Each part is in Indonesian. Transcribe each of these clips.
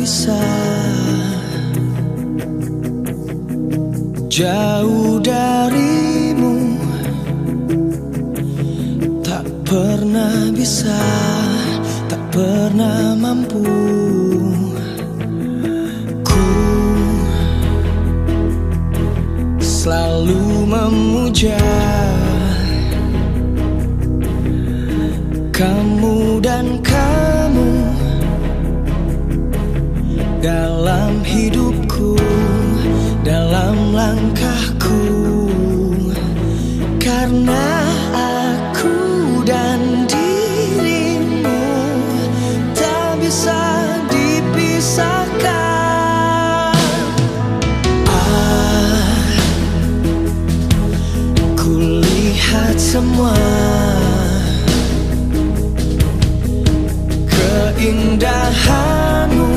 bisa jauh darimu, tak pernah bisa, tak pernah mampu. Ku selalu memuja kamu dan kamu dalam hidupku, dalam langkahku, karena aku dan dirimu tak bisa dipisahkan. Aku lihat semua keindahanmu,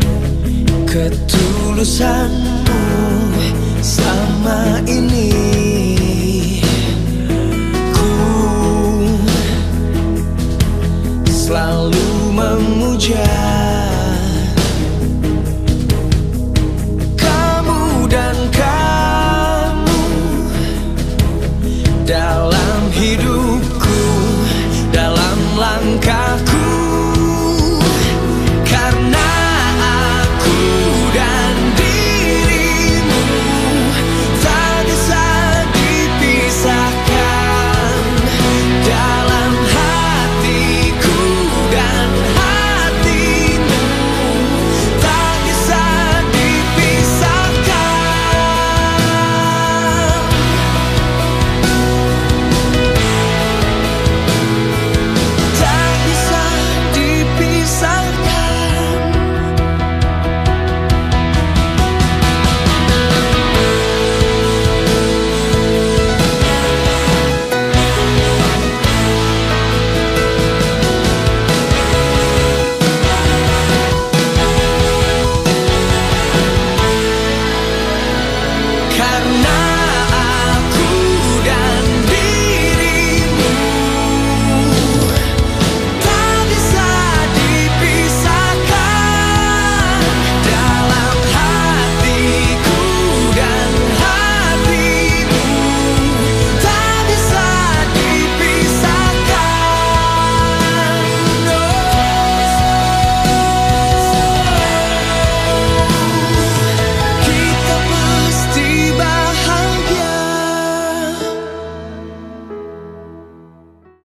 ketulusanmu selama ini.